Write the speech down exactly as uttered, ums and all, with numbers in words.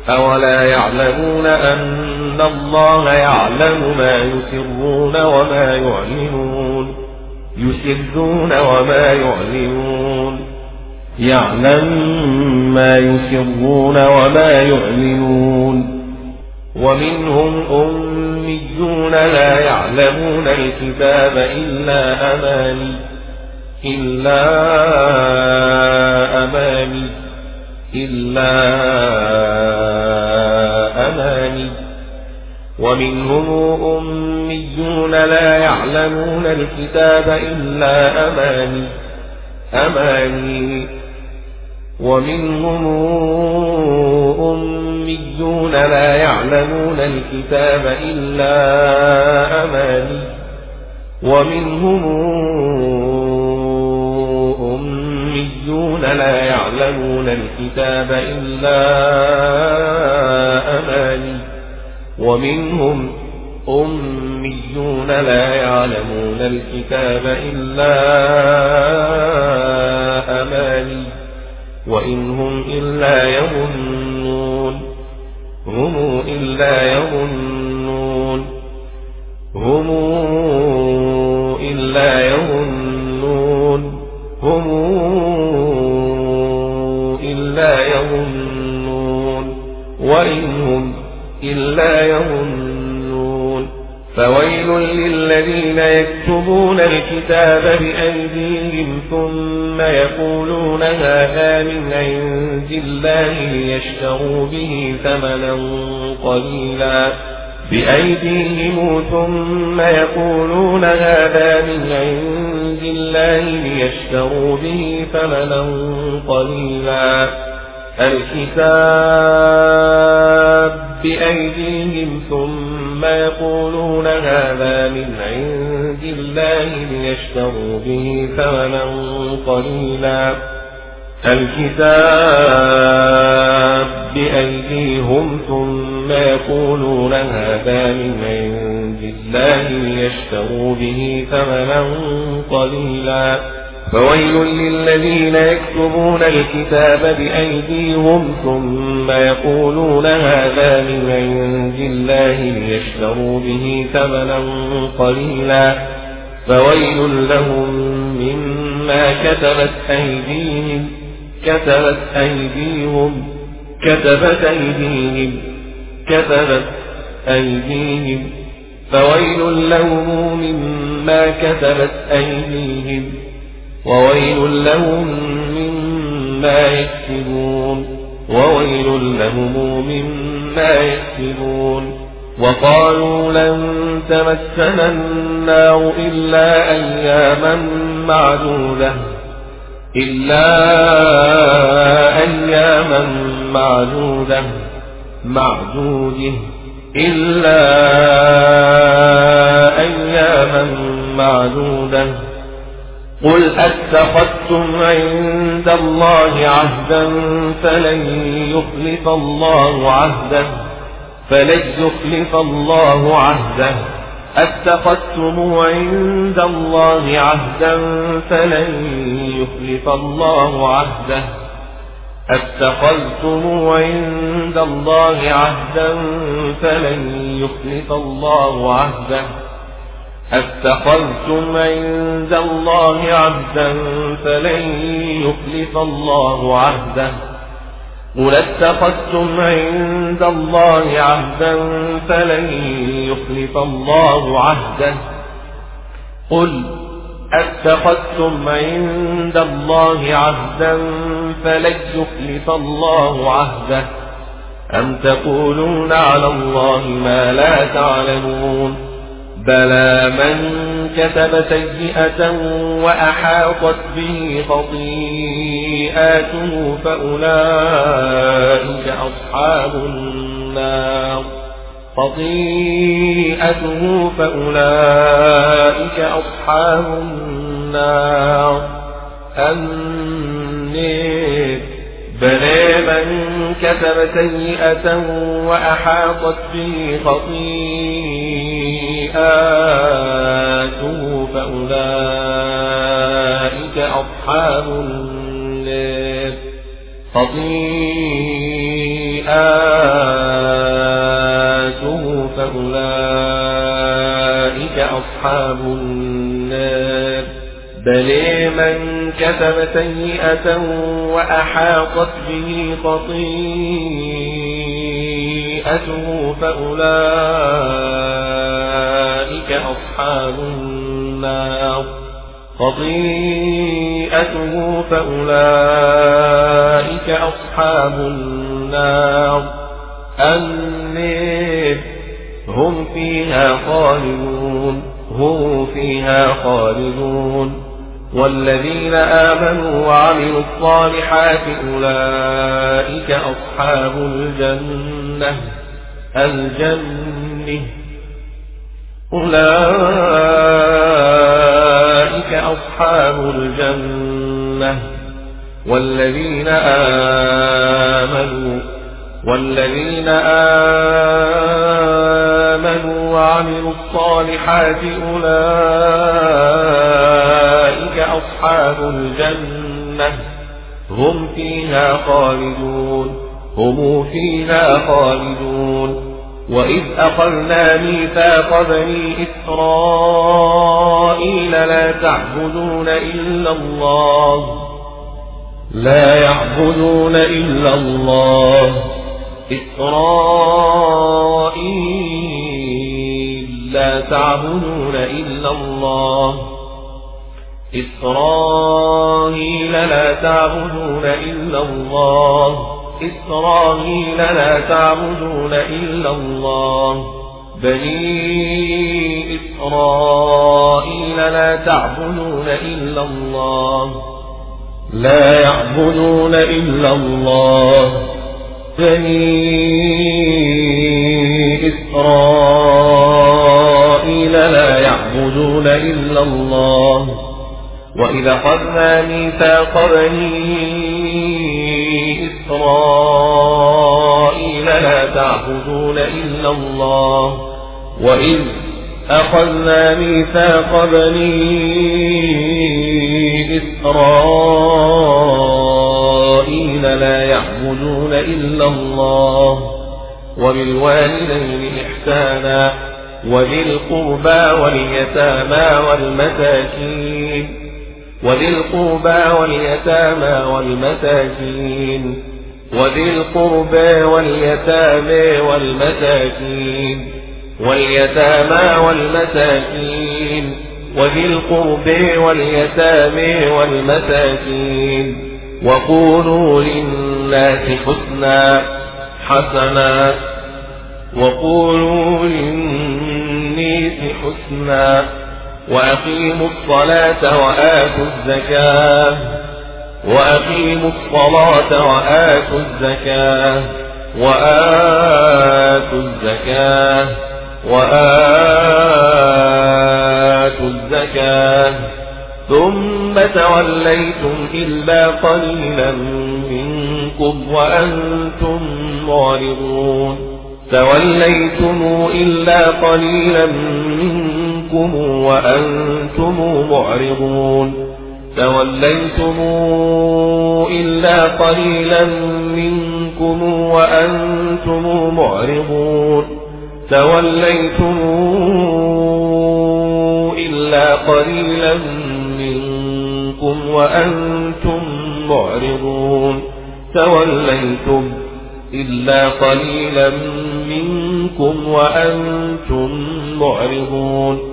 أولا يعلمون أن الله يعلم ما يسرون وما يعلنون يسرون وما يعلنون يعلم ما يسرون وما يعلنون ومنهم أميون لا يعلمون الكتاب إلا أماني إلا أماني إلا أماني ومنهم أميون لا يعلمون الكتاب إلا أماني أماني ومنهم أميون لا يعلمون الكتاب إلا أماني ومنهم أميون لا يعلمون الكتاب إلا أماني ومنهم أميون لا يعلمون الكتاب إلا أماني وإنهم إلا يظنون هم إلا يظنون هم إلا يظنون هم إلا يظنون وإنهم إلا يظنون فويل للذين يكتبون الكتاب بأيديهم ثم يقولون هذا من عند الله ليشتروا به ثمنا قليلا بأيديهم ثم يقولون هذا من عند الله ليشتروا به ثمنا قليلا الكتاب بأيديهم ثم يقولون هذا من عند الله ليشتروا به ثمنا قليلا الكتاب بأيديهم ثم يقولون هذا من عند الله ليشتروا به ثمنا قليلا فويل للذين يكتبون الكتاب بأيديهم ثم يقولون هذا من عند الله ليشتروا به ثمنا قليلا فويل لهم مما كتبت أيديهم كتبت أيديهم كتبت أيديهم كتبت أيديهم فويل لهم مما كتبت أيديهم وويل لهم مما يكسبون وويل لهم مما يكسبون وقالوا لن تمسنا النار إلا أياما معدودة إلا أياما معدودة معدودة إلا أياما معدودة قل أتخذتم عند الله عهدا فلن يخلف الله عهده فلن يخلف الله عهده أتخذتم عند الله عهدا فلن يخلف الله عهده أتخذتم عند الله عهدا فلن يخلف الله عهده أتخذتم عند الله عهدا فلن يخلف الله عهده قل اتخذتم عند الله عهدا فلن يخلف الله عهده قل اتخذتم عند الله عهدا فلن يخلف الله عهده أم تقولون على الله ما لا تعلمون بلى من كتب سيئة وأحاطت به خطيئاته فأولئك أصحاب النار خطيئته فأولئك أصحاب النار النار بلى من كتب سيئة وأحاطت به خطيئاته فأولئك أصحاب النار خطيئاته أصحاب النار بل من كسب سيئة وأحاطت به خطيئته فأولئك أصحاب النار خطيئته فأولئك أصحاب النار النار هم فيها خالدون هم فيها خالدون والذين آمنوا وعملوا الصالحات أولئك أصحاب الجنة الجنة أولئك أصحاب الجنة والذين آمنوا والذين آمنوا وعملوا الصالحات أولئك أصحاب الجنة هم فيها خالدون هم فيها خالدون وإذ أخذنا ميثاق بني إسرائيل لا تعبدون إلا الله لا يعبدون إلا الله إسرائيل لا تعبدون إلا الله إسرائيل لا تعبدون إلا الله إسرائيل لا تعبدون إلا الله بني إسرائيل لا تعبدون إلا الله لا يعبدون إلا الله بني إسرائيل لا يعبدون إلا الله وإذا أخذنا ميثاق بني إسرائيل لا تعبدون إلا الله وإذ أخذنا ميثاق بني إسرائيل لا يعبدون إلا الله وبالوالدين إحسانا وذي القربى واليتامى والمساكين وذي القربى واليتامى والمساكين وذي القربى واليتامى والمساكين واليتامى والمساكين وذي القربى واليتامى والمساكين وقولوا للناس حسنا حسنا وقولوا للناس حسنا وأقيموا الصلاة وآتوا الزكاة وأقيموا الصلاة وآتوا الزكاة وآتوا الزكاة وآتوا الزكاة ثم توليتم إلا قليلا منكم وأنتم معرضون توليتم إلا قليلا منكم وأنتم معرضون توليتم إلا قليلا منكم وأنتم معرضون توليتم إلا قليلا منكم وأنتم معرضون توليتم إلا قليلا منكم وأنتم معرضون